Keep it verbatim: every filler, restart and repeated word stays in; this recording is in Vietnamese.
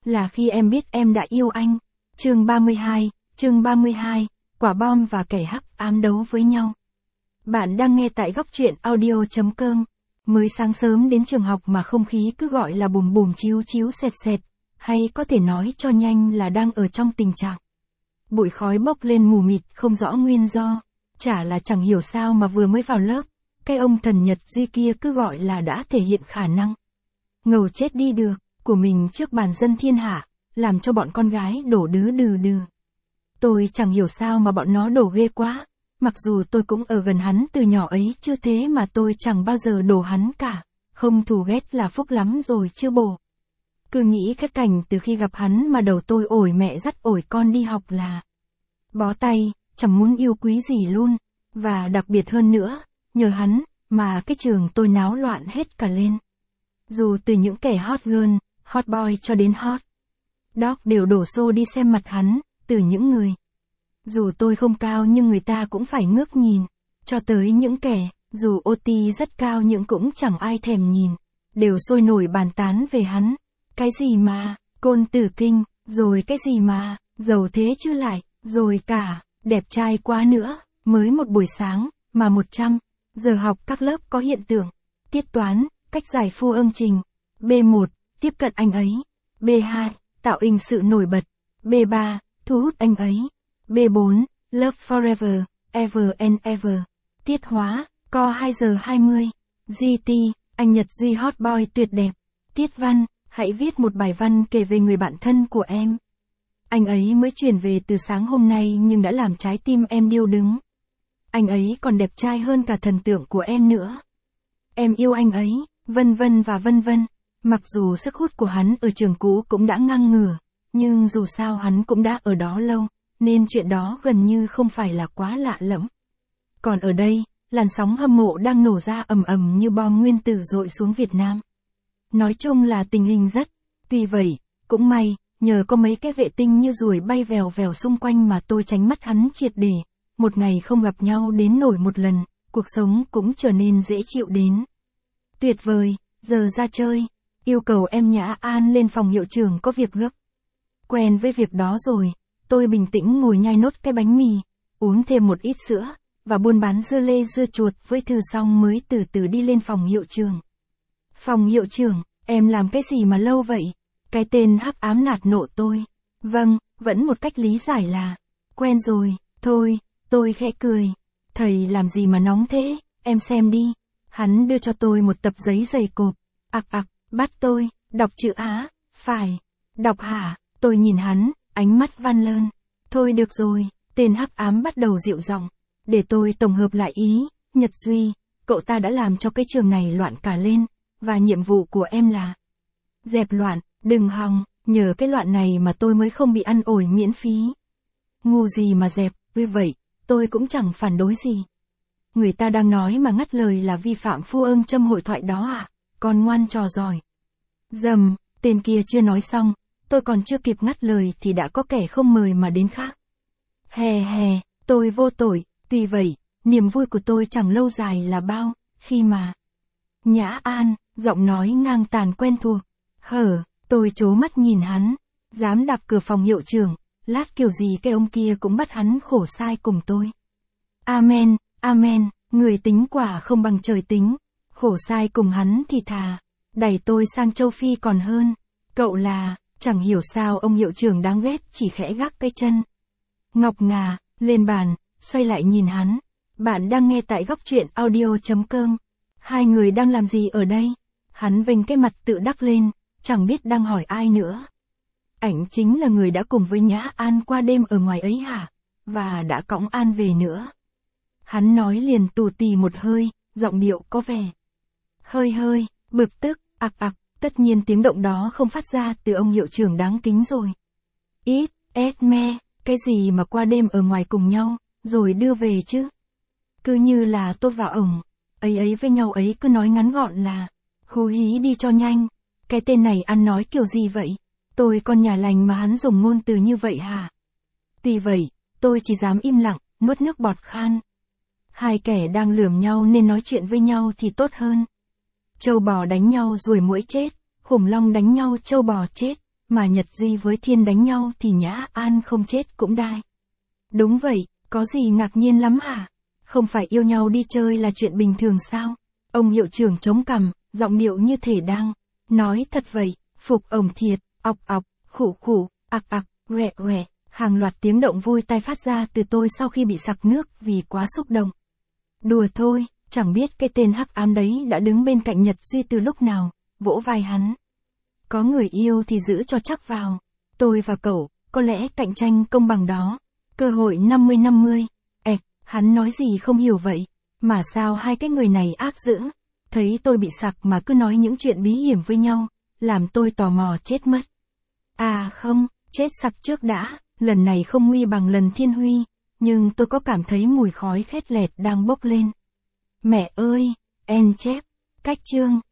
là khi em biết em đã yêu anh. Chương ba mươi hai, chương ba mươi hai, quả bom và kẻ hắc ám đấu với nhau. Bạn đang nghe tại góc truyện audio chấm com. Mới sáng sớm đến trường học mà không khí cứ gọi là bùm bùm chiếu chiếu xẹt xẹt, hay có thể nói cho nhanh là đang ở trong tình trạng bụi khói bốc lên mù mịt không rõ nguyên do. Chả là chẳng hiểu sao mà vừa mới vào lớp, cái ông thần Nhật Duy kia cứ gọi là đã thể hiện khả năng ngầu chết đi được của mình trước bàn dân thiên hạ, làm cho bọn con gái đổ đứ đừ đừ. Tôi chẳng hiểu sao mà bọn nó đổ ghê quá, mặc dù tôi cũng ở gần hắn từ nhỏ ấy chưa thế mà tôi chẳng bao giờ đổ hắn cả, không thù ghét là phúc lắm rồi chưa bổ. Cứ nghĩ cái cảnh từ khi gặp hắn mà đầu tôi ổi mẹ dắt ổi con đi học là bó tay, chẳng muốn yêu quý gì luôn, và đặc biệt hơn nữa, nhờ hắn, mà cái trường tôi náo loạn hết cả lên. Dù từ những kẻ hot girl, hot boy cho đến hot dog đều đổ xô đi xem mặt hắn, từ những người dù tôi không cao nhưng người ta cũng phải ngước nhìn, cho tới những kẻ, dù ô tê rất cao nhưng cũng chẳng ai thèm nhìn, đều sôi nổi bàn tán về hắn. Cái gì mà, côn tử kinh, rồi cái gì mà, giàu thế chứ lại, rồi cả, đẹp trai quá nữa, mới một buổi sáng, mà một trăm giờ học các lớp có hiện tượng, tiết toán, cách giải phu âm trình, B một, tiếp cận anh ấy, B hai, tạo hình sự nổi bật, B ba, thu hút anh ấy, B bốn, love forever, ever and ever, tiết hóa, co hai giờ hai mươi, giê tê, anh Nhật Duy hot boy tuyệt đẹp, tiết văn, hãy viết một bài văn kể về người bạn thân của em. Anh ấy mới chuyển về từ sáng hôm nay nhưng đã làm trái tim em điêu đứng. Anh ấy còn đẹp trai hơn cả thần tượng của em nữa. Em yêu anh ấy, vân vân và vân vân. Mặc dù sức hút của hắn ở trường cũ cũng đã ngang ngửa, nhưng dù sao hắn cũng đã ở đó lâu, nên chuyện đó gần như không phải là quá lạ lẫm. Còn ở đây, làn sóng hâm mộ đang nổ ra ầm ầm như bom nguyên tử dội xuống Việt Nam. Nói chung là tình hình rất, tuy vậy, cũng may, nhờ có mấy cái vệ tinh như ruồi bay vèo vèo xung quanh mà tôi tránh mắt hắn triệt để. Một ngày không gặp nhau đến nổi một lần, cuộc sống cũng trở nên dễ chịu đến. Tuyệt vời, giờ ra chơi, yêu cầu em Nhã An lên phòng hiệu trưởng có việc gấp. Quen với việc đó rồi, tôi bình tĩnh ngồi nhai nốt cái bánh mì, uống thêm một ít sữa, và buôn bán dưa lê dưa chuột với Thư xong mới từ từ đi lên phòng hiệu trưởng. Phòng hiệu trưởng, em làm cái gì mà lâu vậy? Cái tên hắc ám nạt nộ tôi. Vâng, vẫn một cách lý giải là, quen rồi, thôi, tôi khẽ cười. Thầy làm gì mà nóng thế, em xem đi. Hắn đưa cho tôi một tập giấy dày cộp. Ặc ặc, bắt tôi, đọc chữ Á, phải. Đọc hả, tôi nhìn hắn, ánh mắt van lơn. Thôi được rồi, tên hắc ám bắt đầu dịu giọng. Để tôi tổng hợp lại ý, Nhật Duy, cậu ta đã làm cho cái trường này loạn cả lên. Và nhiệm vụ của em là dẹp loạn, đừng hòng, nhờ cái loạn này mà tôi mới không bị ăn ổi miễn phí. Ngu gì mà dẹp, vì vậy, tôi cũng chẳng phản đối gì. Người ta đang nói mà ngắt lời là vi phạm phu ương châm hội thoại đó à, con ngoan trò giỏi. Dầm, tên kia chưa nói xong, tôi còn chưa kịp ngắt lời thì đã có kẻ không mời mà đến khác. Hè hè, tôi vô tội, tuy vậy, niềm vui của tôi chẳng lâu dài là bao, khi mà Nhã An, giọng nói ngang tàn quen thuộc. Hở, tôi trố mắt nhìn hắn, dám đạp cửa phòng hiệu trưởng, lát kiểu gì cái ông kia cũng bắt hắn khổ sai cùng tôi. Amen, amen, người tính quả không bằng trời tính, khổ sai cùng hắn thì thà, đẩy tôi sang châu Phi còn hơn. Cậu là, chẳng hiểu sao ông hiệu trưởng đáng ghét chỉ khẽ gác cái chân ngọc ngà lên bàn, xoay lại nhìn hắn. Bạn đang nghe tại góc truyện audio chấm com. Hai người đang làm gì ở đây? Hắn vênh cái mặt tự đắc lên, chẳng biết đang hỏi ai nữa. Ảnh chính là người đã cùng với Nhã An qua đêm ở ngoài ấy hả? Và đã cõng An về nữa. Hắn nói liền tù tì một hơi, giọng điệu có vẻ hơi hơi, bực tức, ặc ặc, tất nhiên tiếng động đó không phát ra từ ông hiệu trưởng đáng kính rồi. Ít, ét me, cái gì mà qua đêm ở ngoài cùng nhau, rồi đưa về chứ? Cứ như là tôi và ổng, ấy ấy với nhau ấy cứ nói ngắn gọn là, hú hí đi cho nhanh. Cái tên này ăn nói kiểu gì vậy? Tôi con nhà lành mà hắn dùng ngôn từ như vậy hả? Tuy vậy, tôi chỉ dám im lặng, nuốt nước bọt khan. Hai kẻ đang lườm nhau nên nói chuyện với nhau thì tốt hơn. Trâu bò đánh nhau ruồi muỗi chết, khủng long đánh nhau trâu bò chết, mà Nhật Duy với Thiên đánh nhau thì Nhã An không chết cũng đai. Đúng vậy, có gì ngạc nhiên lắm hả? Không phải yêu nhau đi chơi là chuyện bình thường sao? Ông hiệu trưởng chống cằm, giọng điệu như thể đang nói thật vậy, phục ổng thiệt, ọc ọc, khủ khủ, ặc ặc, quẹ quẹ, hàng loạt tiếng động vui tai phát ra từ tôi sau khi bị sặc nước vì quá xúc động. Đùa thôi, chẳng biết cái tên hắc ám đấy đã đứng bên cạnh Nhật Duy từ lúc nào, vỗ vai hắn. Có người yêu thì giữ cho chắc vào. Tôi và cậu, có lẽ cạnh tranh công bằng đó. Cơ hội năm mươi năm mươi. Ẹc, hắn nói gì không hiểu vậy. Mà sao hai cái người này ác dữ. Thấy tôi bị sặc mà cứ nói những chuyện bí hiểm với nhau. Làm tôi tò mò chết mất. À không, chết sặc trước đã. Lần này không nguy bằng lần Thiên Huy. Nhưng tôi có cảm thấy mùi khói khét lẹt đang bốc lên. Mẹ ơi, en chép. Cách chương.